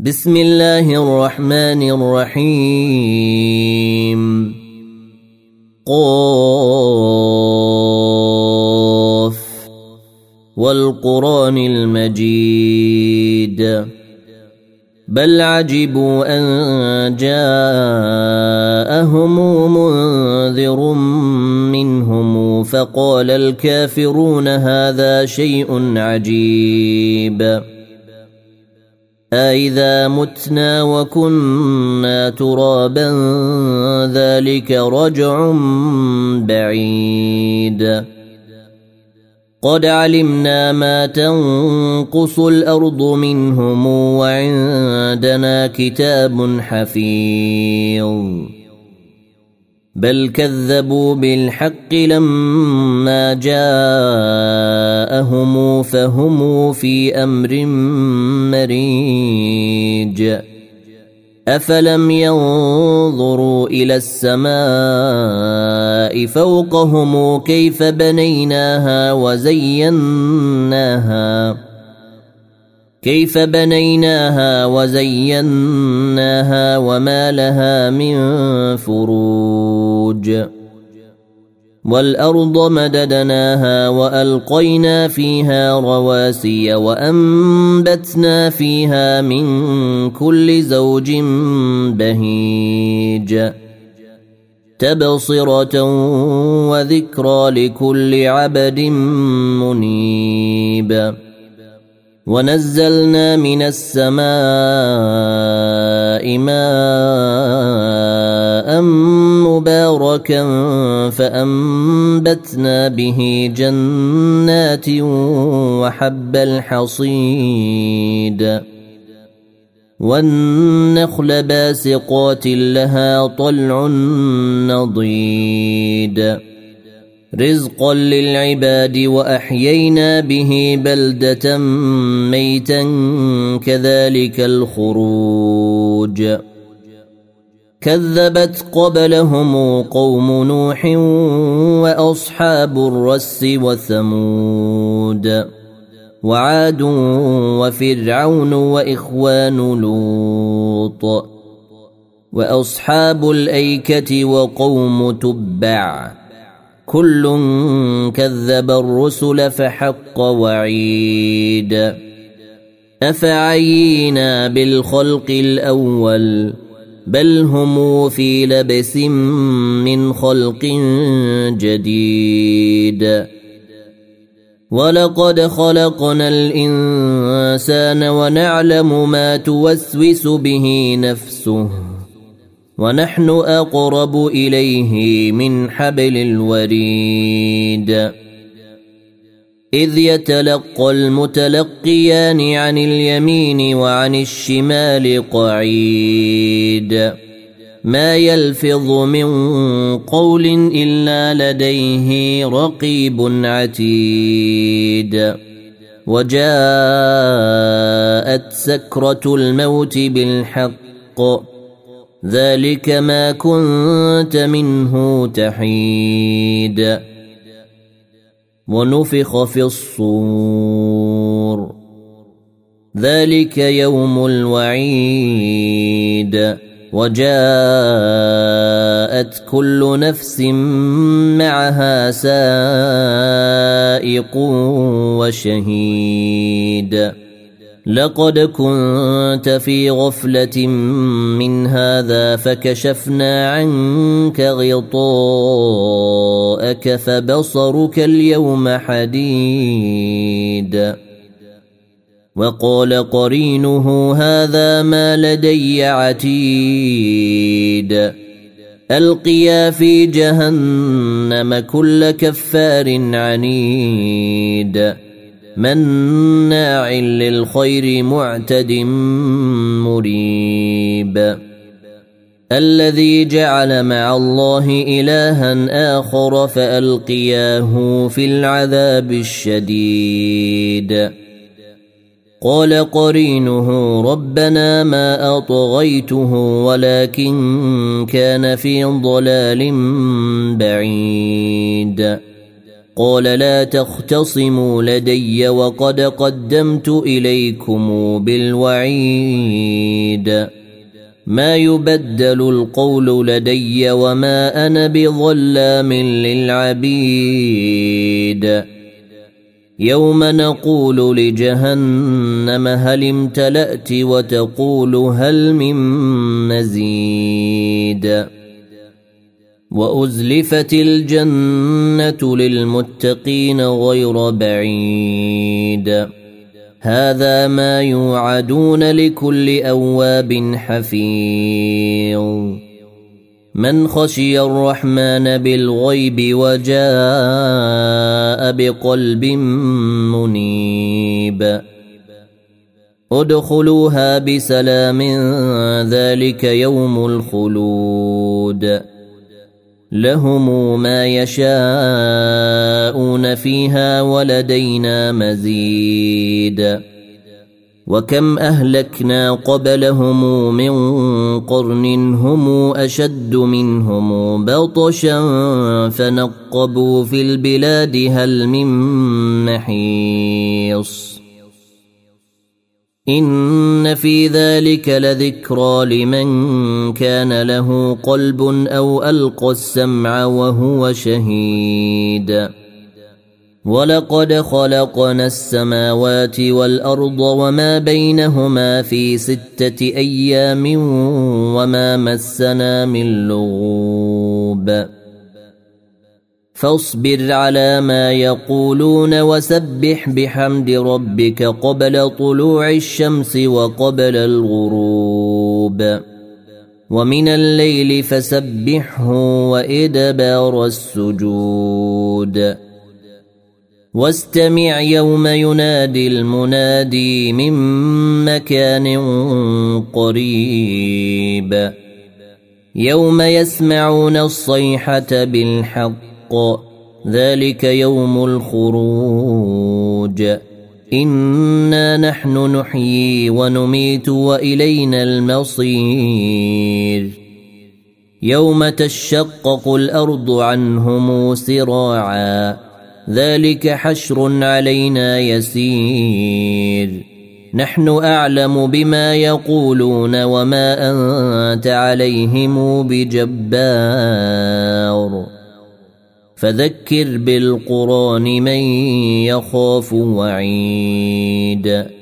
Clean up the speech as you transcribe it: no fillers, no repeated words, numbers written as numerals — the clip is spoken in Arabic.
بسم الله الرحمن الرحيم قاف والقرآن المجيد بل عجبوا أن جاءهم منذر منهم فقال الكافرون هذا شيء عجيب أإذا متنا وكنا ترابا ذلك رجع بعيد قد علمنا ما تنقص الأرض منهم وعندنا كتاب حفيظ بل كذبوا بالحق لما جاءهم فهم في أمر مريج أفلم ينظروا إلى السماء فوقهم كيف بنيناها وزيناها وما لها من فروج والأرض مددناها وألقينا فيها رواسي وأنبتنا فيها من كل زوج بهيج تبصرة وذكرى لكل عبد منيب ونزلنا من السماء ماء مباركا فأنبتنا به جنات وحب الحصيد والنخل باسقات لها طلع نضيد رزقا للعباد وأحيينا به بلدة ميتا كذلك الخروج كذبت قبلهم قوم نوح وأصحاب الرس وثمود وعاد وفرعون وإخوان لوط وأصحاب الأيكة وقوم تبع كل كذب الرسل فحق وعيد أفعينا بالخلق الأول بل هم في لبس من خلق جديد ولقد خلقنا الإنسان ونعلم ما توسوس به نفسه ونحن أقرب إليه من حبل الوريد إذ يتلقى المتلقيان عن اليمين وعن الشمال قعيد ما يلفظ من قول إلا لديه رقيب عتيد وجاءت سكرة الموت بالحق ذلك ما كنت منه تحيد ونفخ في الصور ذلك يوم الوعيد وجاءت كل نفس معها سائق وشهيد لقد كنت في غفلة من هذا فكشفنا عنك غطاءك فبصرك اليوم حديد وقال قرينه هذا ما لدي عتيد ألقيا في جهنم كل كفار عنيد مناع للخير معتد مريب الذي جعل مع الله إلها آخر فألقياه في العذاب الشديد قال قرينه ربنا ما أطغيته ولكن كان في ضلال بعيد قال لا تختصموا لدي وقد قدمت إليكم بالوعيد حميد ما يبدل القول لدي وما أنا بظلام للعبيد يوم نقول لجهنم هل امتلأت وتقول هل من مزيد وأزلفت الجنة للمتقين غير بعيد هذا ما يوعدون لكل أواب حفيظ من خشي الرحمن بالغيب وجاء بقلب منيب ادخلوها بسلام ذلك يوم الخلود لهم ما يشاءون فيها ولدينا مزيد وكم أهلكنا قبلهم من قرن هم أشد منهم بطشا فنقبوا في البلاد هل من محيص إن في ذلك لذكرى لمن كان له قلب أو ألقى السمع وهو شهيد ولقد خلقنا السماوات والأرض وما بينهما في 6 أيام وما مسنا من لغوب فاصبر على ما يقولون وسبح بحمد ربك قبل طلوع الشمس وقبل الغروب ومن الليل فسبحه وإدبار السجود واستمع يوم ينادي المنادي من مكان قريب يوم يسمعون الصيحة بالحق ذلك يوم الخروج إنا نحن نحيي ونميت وإلينا المصير يوم تشقق الأرض عنهم سراعا ذلك حشر علينا يسير نحن أعلم بما يقولون وما أنت عليهم بجبار فذكر بالقرآن من يخاف وعيد